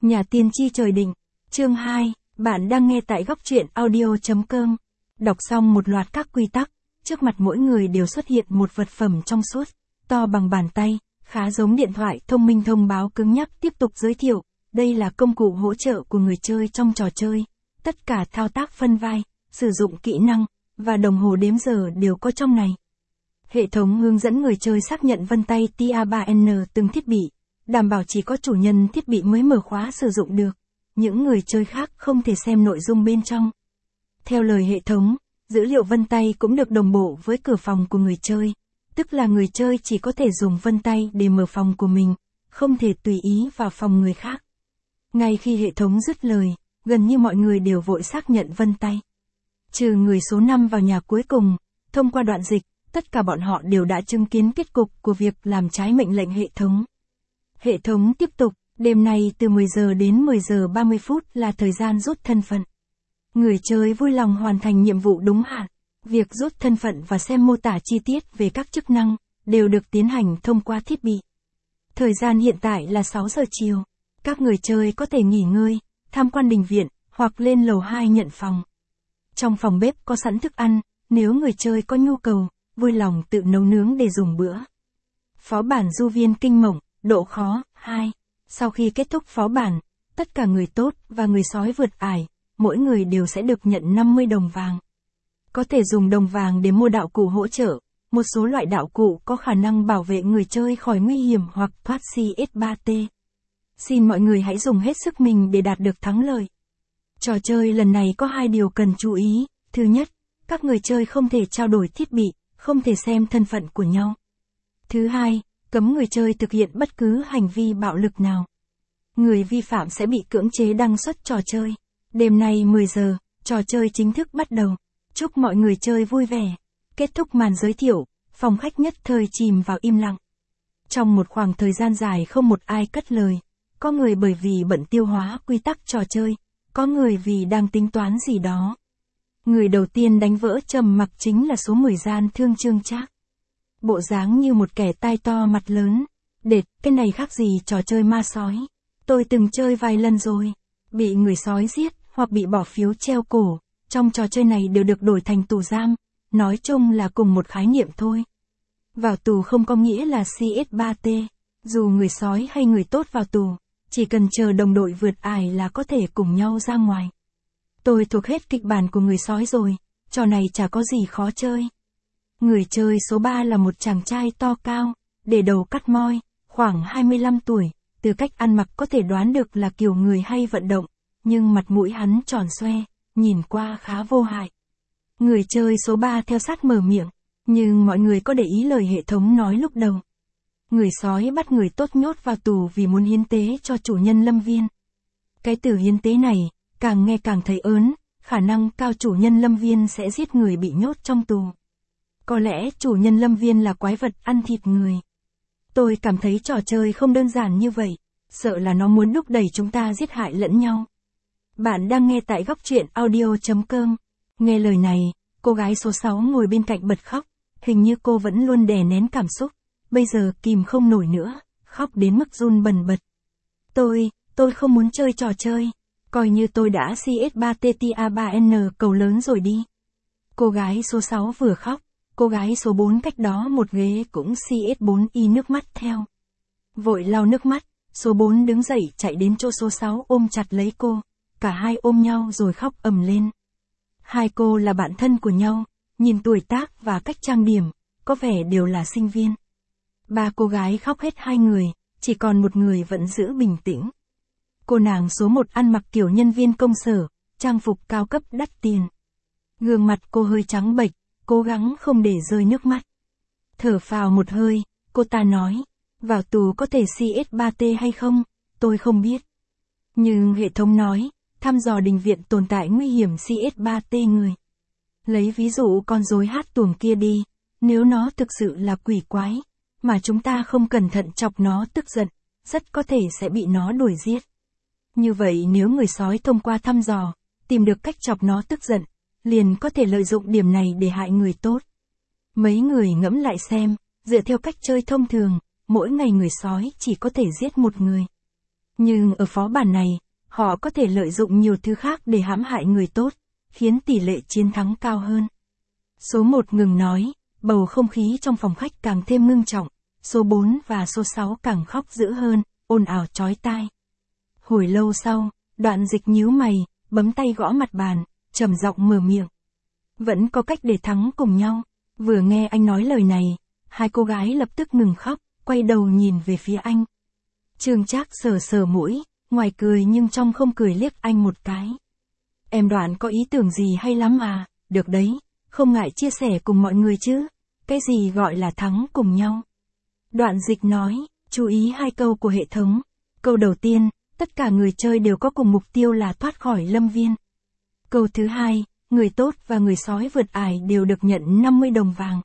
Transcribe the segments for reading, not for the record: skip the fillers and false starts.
Nhà tiên tri trời định. Chương 2, bạn đang nghe tại góc truyện audio.com. Đọc xong một loạt các quy tắc, trước mặt mỗi người đều xuất hiện một vật phẩm trong suốt, to bằng bàn tay, khá giống điện thoại thông minh thông báo cứng nhắc tiếp tục giới thiệu. Đây là công cụ hỗ trợ của người chơi trong trò chơi. Tất cả thao tác phân vai, sử dụng kỹ năng, và đồng hồ đếm giờ đều có trong này. Hệ thống hướng dẫn người chơi xác nhận vân tay TA3N từng thiết bị, đảm bảo chỉ có chủ nhân thiết bị mới mở khóa sử dụng được. Những người chơi khác không thể xem nội dung bên trong. Theo lời hệ thống, dữ liệu vân tay cũng được đồng bộ với cửa phòng của người chơi, tức là người chơi chỉ có thể dùng vân tay để mở phòng của mình, không thể tùy ý vào phòng người khác. Ngay khi hệ thống dứt lời, gần như mọi người đều vội xác nhận vân tay. Trừ người số 5 vào nhà cuối cùng, thông qua đoạn dịch, tất cả bọn họ đều đã chứng kiến kết cục của việc làm trái mệnh lệnh hệ thống. Hệ thống tiếp tục, đêm nay từ 10 giờ đến 10 giờ 30 phút là thời gian rút thân phận. Người chơi vui lòng hoàn thành nhiệm vụ đúng hạn. Việc rút thân phận và xem mô tả chi tiết về các chức năng, đều được tiến hành thông qua thiết bị. Thời gian hiện tại là 6 giờ chiều. Các người chơi có thể nghỉ ngơi, tham quan đình viện, hoặc lên lầu 2 nhận phòng. Trong phòng bếp có sẵn thức ăn, nếu người chơi có nhu cầu, vui lòng tự nấu nướng để dùng bữa. Phó bản du viên kinh mộng, độ khó, 2. Sau khi kết thúc phó bản, tất cả người tốt và người sói vượt ải, mỗi người đều sẽ được nhận 50 đồng vàng. Có thể dùng đồng vàng để mua đạo cụ hỗ trợ, một số loại đạo cụ có khả năng bảo vệ người chơi khỏi nguy hiểm hoặc thoát CS3T. Xin mọi người hãy dùng hết sức mình để đạt được thắng lợi. Trò chơi lần này có 2 điều cần chú ý. Thứ nhất, các người chơi không thể trao đổi thiết bị, không thể xem thân phận của nhau. Thứ hai, cấm người chơi thực hiện bất cứ hành vi bạo lực nào. Người vi phạm sẽ bị cưỡng chế đăng xuất trò chơi. Đêm nay 10 giờ, trò chơi chính thức bắt đầu. Chúc mọi người chơi vui vẻ. Kết thúc màn giới thiệu, phòng khách nhất thời chìm vào im lặng. Trong một khoảng thời gian dài không một ai cất lời. Có người bởi vì bận tiêu hóa quy tắc trò chơi, có người vì đang tính toán gì đó. Người đầu tiên đánh vỡ trầm mặc chính là số 10 Gian Thương Trương Trác. Bộ dáng như một kẻ tai to mặt lớn. Đệt, cái này khác gì trò chơi ma sói. Tôi từng chơi vài lần rồi. Bị người sói giết, hoặc bị bỏ phiếu treo cổ, trong trò chơi này đều được đổi thành tù giam. Nói chung là cùng một khái niệm thôi. Vào tù không có nghĩa là CS3T. Dù người sói hay người tốt vào tù, chỉ cần chờ đồng đội vượt ải là có thể cùng nhau ra ngoài. Tôi thuộc hết kịch bản của người sói rồi, trò này chả có gì khó chơi. Người chơi số 3 là một chàng trai to cao, để đầu cắt moi, khoảng 25 tuổi, từ cách ăn mặc có thể đoán được là kiểu người hay vận động, nhưng mặt mũi hắn tròn xoe, nhìn qua khá vô hại. Người chơi số 3 theo sát mở miệng, nhưng mọi người có để ý lời hệ thống nói lúc đầu. Người sói bắt người tốt nhốt vào tù vì muốn hiến tế cho chủ nhân lâm viên. Cái từ hiến tế này, càng nghe càng thấy ớn, khả năng cao chủ nhân lâm viên sẽ giết người bị nhốt trong tù. Có lẽ chủ nhân lâm viên là quái vật ăn thịt người. Tôi cảm thấy trò chơi không đơn giản như vậy, sợ là nó muốn đúc đẩy chúng ta giết hại lẫn nhau. Bạn đang nghe tại góc truyện audio.com. Nghe lời này, cô gái số 6 ngồi bên cạnh bật khóc, hình như cô vẫn luôn đè nén cảm xúc, bây giờ kìm không nổi nữa, khóc đến mức run bần bật. Tôi không muốn chơi trò chơi, coi như tôi đã CS3TTA3N cầu lớn rồi đi. Cô gái số 6 vừa khóc, cô gái số 4 cách đó một ghế cũng CS4Y nước mắt theo. Vội lau nước mắt, số 4 đứng dậy chạy đến chỗ số 6 ôm chặt lấy cô, cả hai ôm nhau rồi khóc ầm lên. Hai cô là bạn thân của nhau, nhìn tuổi tác và cách trang điểm, có vẻ đều là sinh viên. 3 cô gái khóc hết 2 người, chỉ còn một người vẫn giữ bình tĩnh. Cô nàng số 1 ăn mặc kiểu nhân viên công sở, trang phục cao cấp đắt tiền. Gương mặt cô hơi trắng bệch, cố gắng không để rơi nước mắt. Thở phào một hơi, cô ta nói, vào tù có thể CS3T hay không, tôi không biết. Nhưng hệ thống nói, thăm dò đình viện tồn tại nguy hiểm CS3T người. Lấy ví dụ con rối hát tuồng kia đi, nếu nó thực sự là quỷ quái, mà chúng ta không cẩn thận chọc nó tức giận, rất có thể sẽ bị nó đuổi giết. Như vậy nếu người sói thông qua thăm dò, tìm được cách chọc nó tức giận, liền có thể lợi dụng điểm này để hại người tốt. Mấy người ngẫm lại xem, dựa theo cách chơi thông thường, mỗi ngày người sói chỉ có thể giết một người. Nhưng ở phó bản này, họ có thể lợi dụng nhiều thứ khác để hãm hại người tốt, khiến tỷ lệ chiến thắng cao hơn. Số 1 ngừng nói, bầu không khí trong phòng khách càng thêm ngưng trọng, số 4 và số 6 càng khóc dữ hơn, ồn ào chói tai. Hồi lâu sau, Đoạn Dịch nhíu mày, bấm tay gõ mặt bàn, trầm giọng mở miệng. Vẫn có cách để thắng cùng nhau. Vừa nghe anh nói lời này, hai cô gái lập tức ngừng khóc, quay đầu nhìn về phía anh. Trương Trác sờ sờ mũi, ngoài cười nhưng trong không cười liếc anh một cái. Em Đoạn có ý tưởng gì hay lắm à, được đấy, không ngại chia sẻ cùng mọi người chứ, cái gì gọi là thắng cùng nhau. Đoạn Dịch nói, chú ý hai câu của hệ thống. Câu đầu tiên, tất cả người chơi đều có cùng mục tiêu là thoát khỏi lâm viên. Câu thứ hai, người tốt và người sói vượt ải đều được nhận 50 đồng vàng.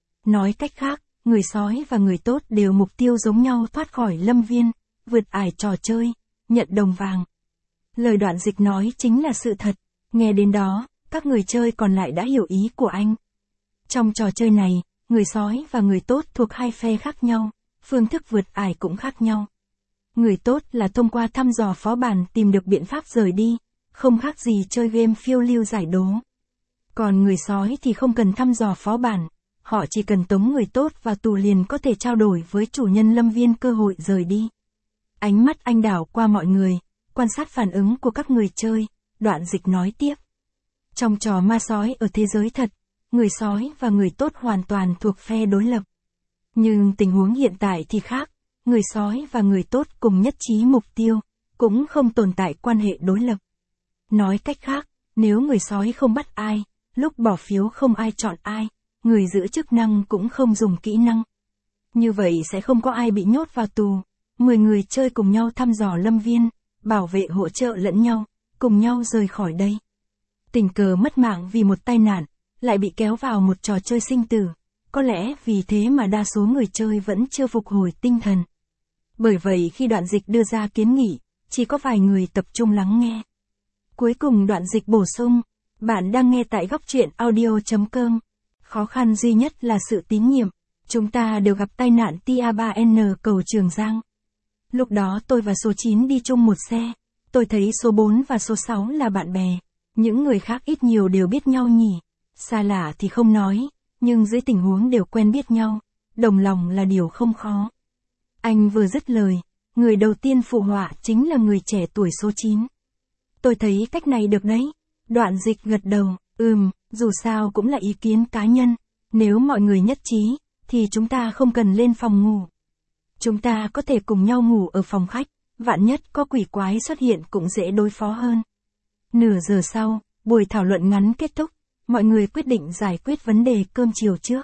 Nói cách khác, người sói và người tốt đều mục tiêu giống nhau thoát khỏi lâm viên, vượt ải trò chơi, nhận đồng vàng. Lời Đoạn Dịch nói chính là sự thật, nghe đến đó, các người chơi còn lại đã hiểu ý của anh. Trong trò chơi này, người sói và người tốt thuộc hai phe khác nhau, phương thức vượt ải cũng khác nhau. Người tốt là thông qua thăm dò phó bản tìm được biện pháp rời đi, không khác gì chơi game phiêu lưu giải đố. Còn người sói thì không cần thăm dò phó bản, họ chỉ cần tống người tốt vào tù liền có thể trao đổi với chủ nhân lâm viên cơ hội rời đi. Ánh mắt anh đảo qua mọi người, quan sát phản ứng của các người chơi, Đoạn Dịch nói tiếp. Trong trò ma sói ở thế giới thật, người sói và người tốt hoàn toàn thuộc phe đối lập. Nhưng tình huống hiện tại thì khác, người sói và người tốt cùng nhất trí mục tiêu, cũng không tồn tại quan hệ đối lập. Nói cách khác, nếu người sói không bắt ai, lúc bỏ phiếu không ai chọn ai, người giữ chức năng cũng không dùng kỹ năng. Như vậy sẽ không có ai bị nhốt vào tù, 10 người chơi cùng nhau thăm dò lâm viên, bảo vệ hỗ trợ lẫn nhau, cùng nhau rời khỏi đây. Tình cờ mất mạng vì một tai nạn, lại bị kéo vào một trò chơi sinh tử, có lẽ vì thế mà đa số người chơi vẫn chưa phục hồi tinh thần. Bởi vậy khi Đoạn Dịch đưa ra kiến nghị, chỉ có vài người tập trung lắng nghe. Cuối cùng Đoạn Dịch bổ sung, bạn đang nghe tại góc truyện audio.com. Khó khăn duy nhất là sự tín nhiệm, chúng ta đều gặp tai nạn TA3N cầu Trường Giang. Lúc đó tôi và số 9 đi chung một xe, tôi thấy số 4 và số 6 là bạn bè, những người khác ít nhiều đều biết nhau nhỉ, xa lạ thì không nói, nhưng dưới tình huống đều quen biết nhau, đồng lòng là điều không khó. Anh vừa dứt lời, người đầu tiên phụ họa chính là người trẻ tuổi số 9. Tôi thấy cách này được đấy. Đoạn Dịch gật đầu, dù sao cũng là ý kiến cá nhân, nếu mọi người nhất trí, thì chúng ta không cần lên phòng ngủ. Chúng ta có thể cùng nhau ngủ ở phòng khách, vạn nhất có quỷ quái xuất hiện cũng dễ đối phó hơn. Nửa giờ sau, buổi thảo luận ngắn kết thúc, mọi người quyết định giải quyết vấn đề cơm chiều trước.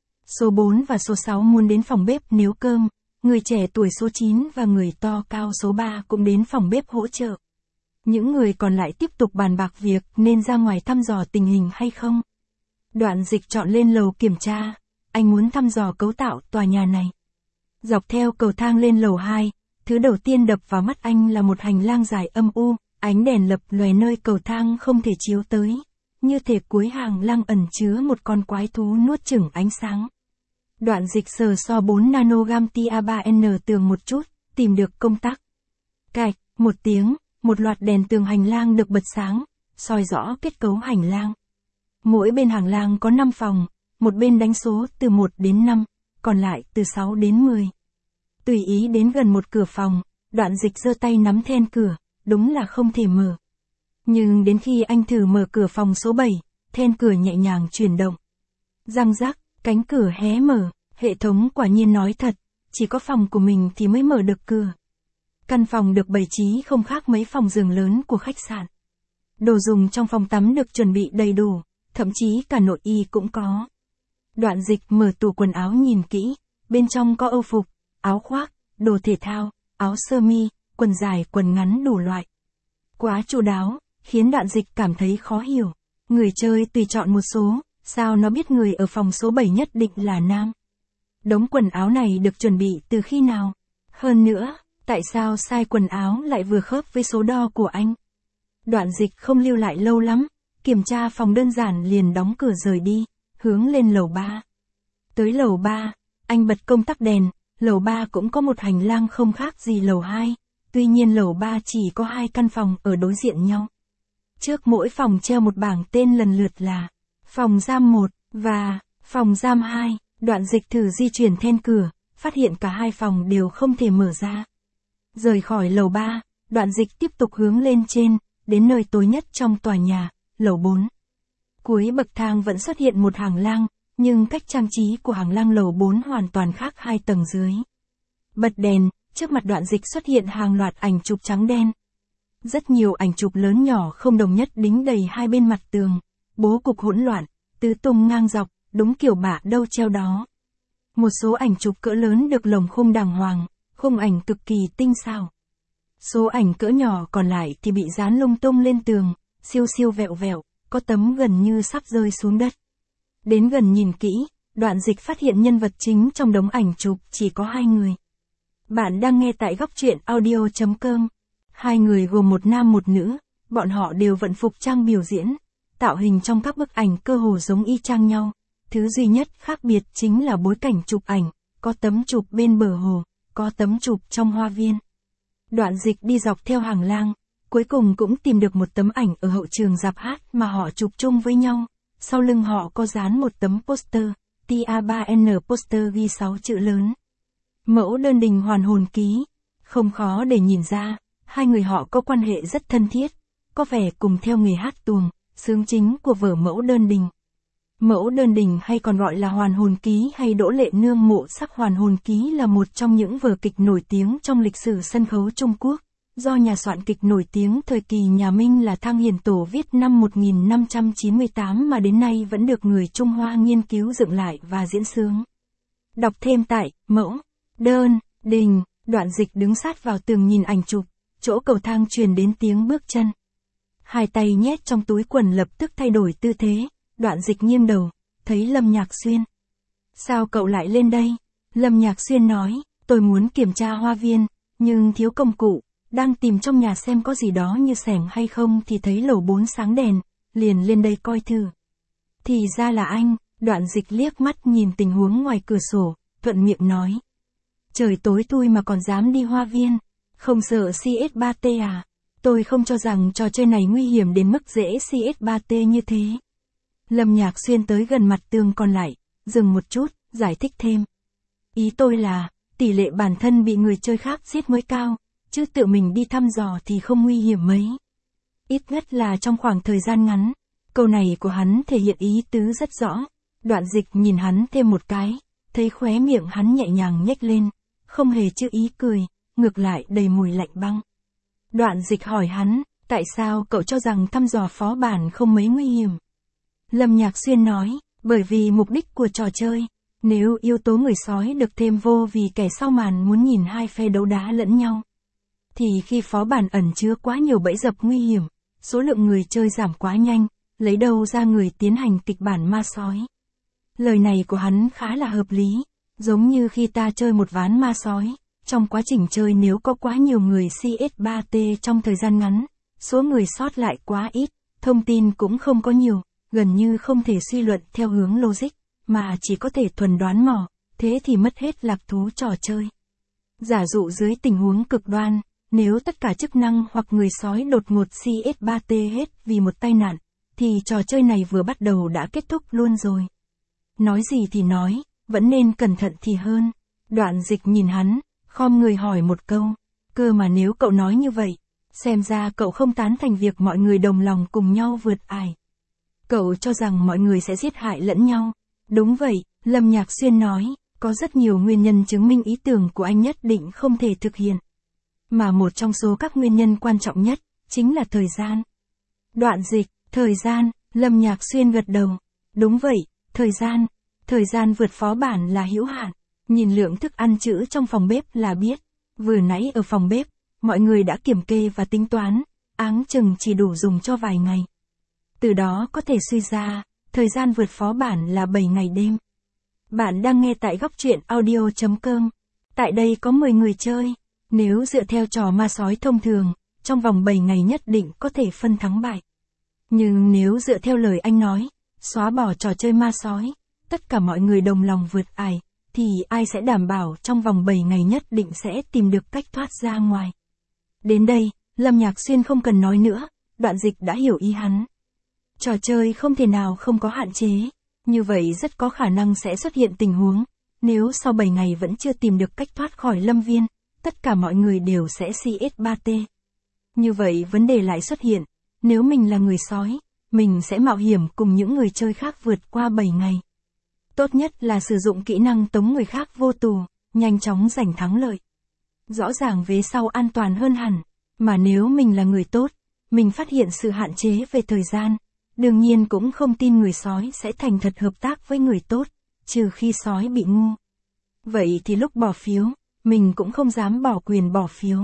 Số 4 và số 6 muốn đến phòng bếp nấu cơm, người trẻ tuổi số 9 và người to cao số 3 cũng đến phòng bếp hỗ trợ. Những người còn lại tiếp tục bàn bạc việc nên ra ngoài thăm dò tình hình hay không. Đoạn Dịch chọn lên lầu kiểm tra, anh muốn thăm dò cấu tạo tòa nhà này. Dọc theo cầu thang lên lầu 2, thứ đầu tiên đập vào mắt anh là một hành lang dài âm u, ánh đèn lập lòe nơi cầu thang không thể chiếu tới, như thể cuối hàng lang ẩn chứa một con quái thú nuốt chửng ánh sáng. Đoạn Dịch sờ so 4 nanogam TA3N tường một chút, tìm được công tắc. Cạch, một tiếng, một loạt đèn tường hành lang được bật sáng, soi rõ kết cấu hành lang. Mỗi bên hành lang có 5 phòng, một bên đánh số từ 1 đến 5, còn lại từ 6 đến 10. Tùy ý đến gần một cửa phòng, Đoạn Dịch giơ tay nắm then cửa, đúng là không thể mở. Nhưng đến khi anh thử mở cửa phòng số 7, then cửa nhẹ nhàng chuyển động. Răng rắc, cánh cửa hé mở, hệ thống quả nhiên nói thật, chỉ có phòng của mình thì mới mở được cửa. Căn phòng được bày trí không khác mấy phòng giường lớn của khách sạn. Đồ dùng trong phòng tắm được chuẩn bị đầy đủ, thậm chí cả nội y cũng có. Đoạn Dịch mở tủ quần áo nhìn kỹ, bên trong có âu phục, áo khoác, đồ thể thao, áo sơ mi, quần dài quần ngắn đủ loại. Quá chu đáo, khiến Đoạn Dịch cảm thấy khó hiểu. Người chơi tùy chọn một số, sao nó biết người ở phòng số 7 nhất định là nam? Đống quần áo này được chuẩn bị từ khi nào? Hơn nữa, tại sao size quần áo lại vừa khớp với số đo của anh? Đoạn Dịch không lưu lại lâu lắm, kiểm tra phòng đơn giản liền đóng cửa rời đi, hướng lên lầu 3. Tới lầu 3, anh bật công tắc đèn, lầu 3 cũng có một hành lang không khác gì lầu 2, Tuy nhiên lầu 3 chỉ có 2 căn phòng ở đối diện nhau. Trước mỗi phòng treo một bảng tên lần lượt là phòng giam 1 và phòng giam 2. Đoạn Dịch thử di chuyển then cửa, phát hiện cả hai phòng đều không thể mở ra. Rời khỏi lầu 3, Đoạn Dịch tiếp tục hướng lên trên, đến nơi tối nhất trong tòa nhà, lầu 4. Cuối bậc thang vẫn xuất hiện một hàng lang, nhưng cách trang trí của hàng lang lầu 4 hoàn toàn khác 2 tầng dưới. Bật đèn, trước mặt Đoạn Dịch xuất hiện hàng loạt ảnh chụp trắng đen. Rất nhiều ảnh chụp lớn nhỏ không đồng nhất đính đầy hai bên mặt tường, bố cục hỗn loạn, tứ tung ngang dọc, đúng kiểu bạ đâu treo đó. Một số ảnh chụp cỡ lớn được lồng khung đàng hoàng, khung ảnh cực kỳ tinh xảo. Số ảnh cỡ nhỏ còn lại thì bị dán lung tung lên tường, siêu siêu vẹo vẹo, có tấm gần như sắp rơi xuống đất. Đến gần nhìn kỹ, Đoạn Dịch phát hiện nhân vật chính trong đống ảnh chụp chỉ có 2 người. Bạn đang nghe tại góc truyện audio.com. 2 người gồm một nam một nữ, bọn họ đều vận phục trang biểu diễn, tạo hình trong các bức ảnh cơ hồ giống y chang nhau. Thứ duy nhất khác biệt chính là bối cảnh chụp ảnh, có tấm chụp bên bờ hồ, có tấm chụp trong hoa viên. Đoạn Dịch đi dọc theo hàng lang, cuối cùng cũng tìm được một tấm ảnh ở hậu trường rạp hát mà họ chụp chung với nhau. Sau lưng họ có dán một tấm poster, TA3N poster ghi 6 chữ lớn. Mẫu đơn đình hoàn hồn ký. Không khó để nhìn ra, 2 người họ có quan hệ rất thân thiết, có vẻ cùng theo nghề hát tuồng, xướng chính của vở Mẫu đơn đình. Mẫu đơn đình hay còn gọi là Hoàn hồn ký hay Đỗ Lệ Nương mộ sắc Hoàn hồn ký là một trong những vở kịch nổi tiếng trong lịch sử sân khấu Trung Quốc, do nhà soạn kịch nổi tiếng thời kỳ nhà Minh là Thang Hiền Tổ viết năm 1598 mà đến nay vẫn được người Trung Hoa nghiên cứu dựng lại và diễn xướng. Đọc thêm tại Mẫu đơn đình. Đoạn Dịch đứng sát vào tường nhìn ảnh chụp, chỗ cầu thang truyền đến tiếng bước chân. 2 tay nhét trong túi quần lập tức thay đổi tư thế. Đoạn Dịch nghiêng đầu, thấy Lâm Nhạc Xuyên. Sao cậu lại lên đây? Lâm Nhạc Xuyên nói, tôi muốn kiểm tra hoa viên, nhưng thiếu công cụ, đang tìm trong nhà xem có gì đó như xẻng hay không thì thấy lầu 4 sáng đèn, liền lên đây coi thử. Thì ra là anh. Đoạn Dịch liếc mắt nhìn tình huống ngoài cửa sổ, thuận miệng nói. Trời tối thui mà còn dám đi hoa viên, không sợ CS3T à? Tôi không cho rằng trò chơi này nguy hiểm đến mức dễ CS3T như thế. Lâm Nhạc Xuyên tới gần mặt tường còn lại, dừng một chút, giải thích thêm. Ý tôi là, tỷ lệ bản thân bị người chơi khác giết mới cao, chứ tự mình đi thăm dò thì không nguy hiểm mấy. Ít nhất là trong khoảng thời gian ngắn. Câu này của hắn thể hiện ý tứ rất rõ. Đoạn Dịch nhìn hắn thêm một cái, thấy khóe miệng hắn nhẹ nhàng nhếch lên, không hề chữ ý cười, ngược lại đầy mùi lạnh băng. Đoạn Dịch hỏi hắn, tại sao cậu cho rằng thăm dò phó bản không mấy nguy hiểm? Lâm Nhạc Xuyên nói, bởi vì mục đích của trò chơi, nếu yếu tố người sói được thêm vô vì kẻ sau màn muốn nhìn 2 phe đấu đá lẫn nhau, thì khi phó bản ẩn chứa quá nhiều bẫy dập nguy hiểm, số lượng người chơi giảm quá nhanh, lấy đâu ra người tiến hành kịch bản ma sói. Lời này của hắn khá là hợp lý, giống như khi ta chơi một ván ma sói, trong quá trình chơi nếu có quá nhiều người CS3T trong thời gian ngắn, số người sót lại quá ít, thông tin cũng không có nhiều, gần như không thể suy luận theo hướng logic, mà chỉ có thể thuần đoán mò, thế thì mất hết lạc thú trò chơi. Giả dụ dưới tình huống cực đoan, nếu tất cả chức năng hoặc người sói đột ngột CS3T hết vì một tai nạn, thì trò chơi này vừa bắt đầu đã kết thúc luôn rồi. Nói gì thì nói, vẫn nên cẩn thận thì hơn. Đoạn Dịch nhìn hắn, khom người hỏi một câu. Cơ mà nếu cậu nói như vậy, xem ra cậu không tán thành việc mọi người đồng lòng cùng nhau vượt ải. Cậu cho rằng mọi người sẽ giết hại lẫn nhau. Đúng vậy, Lâm Nhạc Xuyên nói, có rất nhiều nguyên nhân chứng minh ý tưởng của anh nhất định không thể thực hiện. Mà một trong số các nguyên nhân quan trọng nhất, chính là thời gian. Đoạn Dịch, thời gian, Lâm Nhạc Xuyên gật đầu. Đúng vậy, thời gian vượt phó bản là hữu hạn. Nhìn lượng thức ăn trữ trong phòng bếp là biết. Vừa nãy ở phòng bếp, mọi người đã kiểm kê và tính toán, áng chừng chỉ đủ dùng cho vài ngày. Từ đó có thể suy ra, thời gian vượt phó bản là 7 ngày đêm. Bạn đang nghe tại góc truyện audio.com. Tại đây có 10 người chơi. Nếu dựa theo trò ma sói thông thường, trong vòng 7 ngày nhất định có thể phân thắng bại. Nhưng nếu dựa theo lời anh nói, xóa bỏ trò chơi ma sói, tất cả mọi người đồng lòng vượt ải, thì ai sẽ đảm bảo trong vòng 7 ngày nhất định sẽ tìm được cách thoát ra ngoài. Đến đây, Lâm Nhạc Xuyên không cần nói nữa, Đoạn Dịch đã hiểu ý hắn. Trò chơi không thể nào không có hạn chế, như vậy rất có khả năng sẽ xuất hiện tình huống, nếu sau 7 ngày vẫn chưa tìm được cách thoát khỏi lâm viên, tất cả mọi người đều sẽ CS3T. Như vậy vấn đề lại xuất hiện, nếu mình là người sói, mình sẽ mạo hiểm cùng những người chơi khác vượt qua 7 ngày. Tốt nhất là sử dụng kỹ năng tống người khác vô tù, nhanh chóng giành thắng lợi. Rõ ràng vế sau an toàn hơn hẳn, mà nếu mình là người tốt, mình phát hiện sự hạn chế về thời gian, đương nhiên cũng không tin người sói sẽ thành thật hợp tác với người tốt, trừ khi sói bị ngu. Vậy thì lúc bỏ phiếu, mình cũng không dám bỏ quyền bỏ phiếu.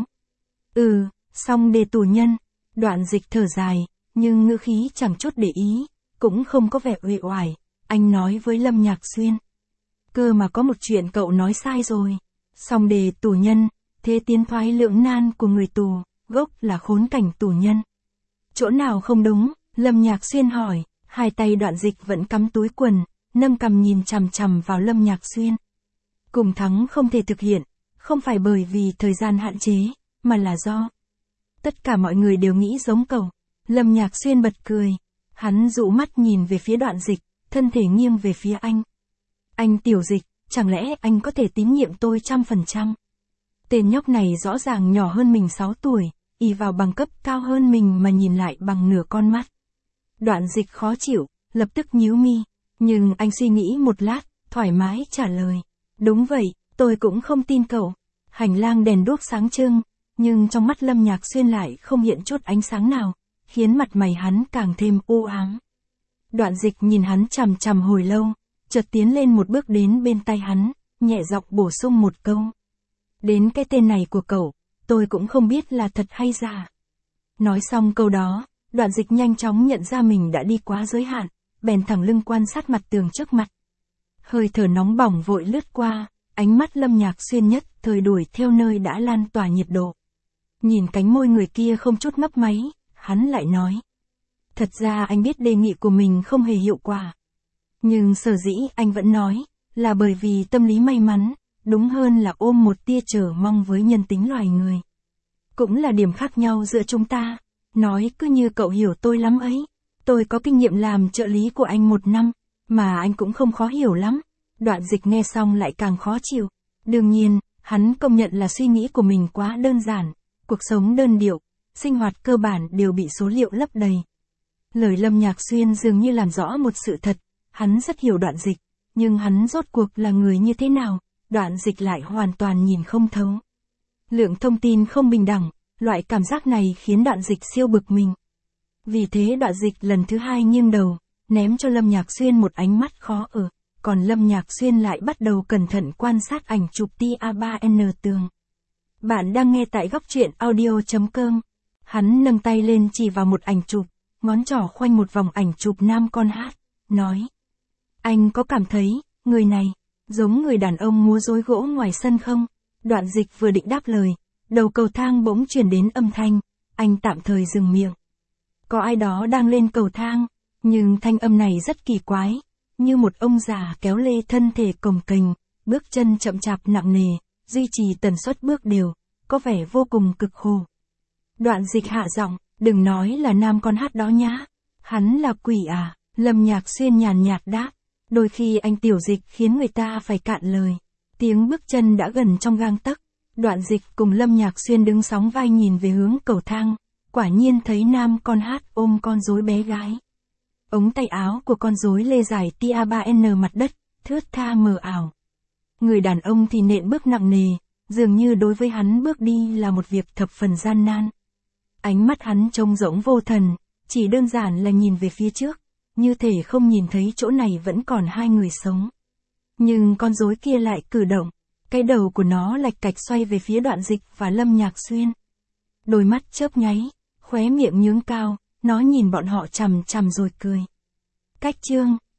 Xong đề tù nhân, Đoạn Dịch thở dài, nhưng ngữ khí chẳng chút để ý, cũng không có vẻ uể oải, anh nói với Lâm Nhạc Xuyên. Cơ mà có một chuyện cậu nói sai rồi. Xong đề tù nhân, thế tiến thoái lưỡng nan của người tù, gốc là khốn cảnh tù nhân. Chỗ nào không đúng? Lâm Nhạc Xuyên hỏi, hai tay Đoạn Dịch vẫn cắm túi quần, nâng cằm nhìn chằm chằm vào Lâm Nhạc Xuyên. Cùng thắng không thể thực hiện, không phải bởi vì thời gian hạn chế, mà là do tất cả mọi người đều nghĩ giống cậu. Lâm Nhạc Xuyên bật cười, hắn dụ mắt nhìn về phía Đoạn Dịch, thân thể nghiêng về phía anh. Anh Tiểu Dịch, chẳng lẽ anh có thể tín nhiệm tôi 100%? Tên nhóc này rõ ràng nhỏ hơn mình 6 tuổi, ỷ vào bằng cấp cao hơn mình mà nhìn lại bằng nửa con mắt. Đoạn Dịch khó chịu, lập tức nhíu mi, nhưng anh suy nghĩ một lát, thoải mái trả lời. Đúng vậy, tôi cũng không tin cậu. Hành lang đèn đuốc sáng trưng, nhưng trong mắt Lâm Nhạc Xuyên lại không hiện chút ánh sáng nào, khiến mặt mày hắn càng thêm u ám. Đoạn Dịch nhìn hắn chằm chằm hồi lâu, chợt tiến lên một bước đến bên tay hắn, nhẹ giọng bổ sung một câu. Đến cái tên này của cậu, tôi cũng không biết là thật hay giả. Nói xong câu đó, Đoạn Dịch nhanh chóng nhận ra mình đã đi quá giới hạn, bèn thẳng lưng quan sát mặt tường trước mặt. Hơi thở nóng bỏng vội lướt qua, ánh mắt Lâm Nhạc Xuyên nhất thời đuổi theo nơi đã lan tỏa nhiệt độ. Nhìn cánh môi người kia không chút mấp máy, hắn lại nói. Thật ra anh biết đề nghị của mình không hề hiệu quả. Nhưng sở dĩ anh vẫn nói, là bởi vì tâm lý may mắn, đúng hơn là ôm một tia chờ mong với nhân tính loài người. Cũng là điểm khác nhau giữa chúng ta. Nói cứ như cậu hiểu tôi lắm ấy. Tôi có kinh nghiệm làm trợ lý của anh 1 năm, mà anh cũng không khó hiểu lắm. Đoạn Dịch nghe xong lại càng khó chịu. Đương nhiên, hắn công nhận là suy nghĩ của mình quá đơn giản, cuộc sống đơn điệu, sinh hoạt cơ bản đều bị số liệu lấp đầy. Lời Lâm Nhạc Xuyên dường như làm rõ một sự thật, hắn rất hiểu Đoạn Dịch, nhưng hắn rốt cuộc là người như thế nào, Đoạn Dịch lại hoàn toàn nhìn không thấu. Lượng thông tin không bình đẳng, loại cảm giác này khiến Đoạn Dịch siêu bực mình. Vì thế Đoạn Dịch lần thứ 2 nghiêng đầu, ném cho Lâm Nhạc Xuyên một ánh mắt khó ở, còn Lâm Nhạc Xuyên lại bắt đầu cẩn thận quan sát ảnh chụp TA3N tường. Bạn đang nghe tại góc truyện audio.com. Hắn nâng tay lên chỉ vào một ảnh chụp, ngón trỏ khoanh một vòng ảnh chụp nam con hát, nói. Anh có cảm thấy, người này, giống người đàn ông múa rối gỗ ngoài sân không? Đoạn Dịch vừa định đáp lời, đầu cầu thang bỗng truyền đến âm thanh, anh tạm thời dừng miệng. Có ai đó đang lên cầu thang, nhưng thanh âm này rất kỳ quái, như một ông già kéo lê thân thể cồng kềnh, bước chân chậm chạp nặng nề, duy trì tần suất bước đều, có vẻ vô cùng cực khổ. Đoạn Dịch hạ giọng, đừng nói là nam con hát đó nhá. Hắn là quỷ à? Lâm Nhạc Xuyên nhàn nhạt đáp. Đôi khi anh Tiểu Dịch khiến người ta phải cạn lời. Tiếng bước chân đã gần trong gang tấc. Đoạn Dịch cùng Lâm Nhạc Xuyên đứng sóng vai nhìn về hướng cầu thang. Quả nhiên thấy nam con hát ôm con rối bé gái. Ống tay áo của con rối lê dài TA3N mặt đất, thướt tha mờ ảo. Người đàn ông thì nện bước nặng nề, dường như đối với hắn bước đi là một việc thập phần gian nan. Ánh mắt hắn trông rỗng vô thần, chỉ đơn giản là nhìn về phía trước, như thể không nhìn thấy chỗ này vẫn còn 2 người sống. Nhưng con rối kia lại cử động, cái đầu của nó lạch cạch xoay về phía Đoạn Dịch và Lâm Nhạc Xuyên. Đôi mắt chớp nháy, khóe miệng nhướng cao, nó nhìn bọn họ chằm chằm rồi cười. Cách chương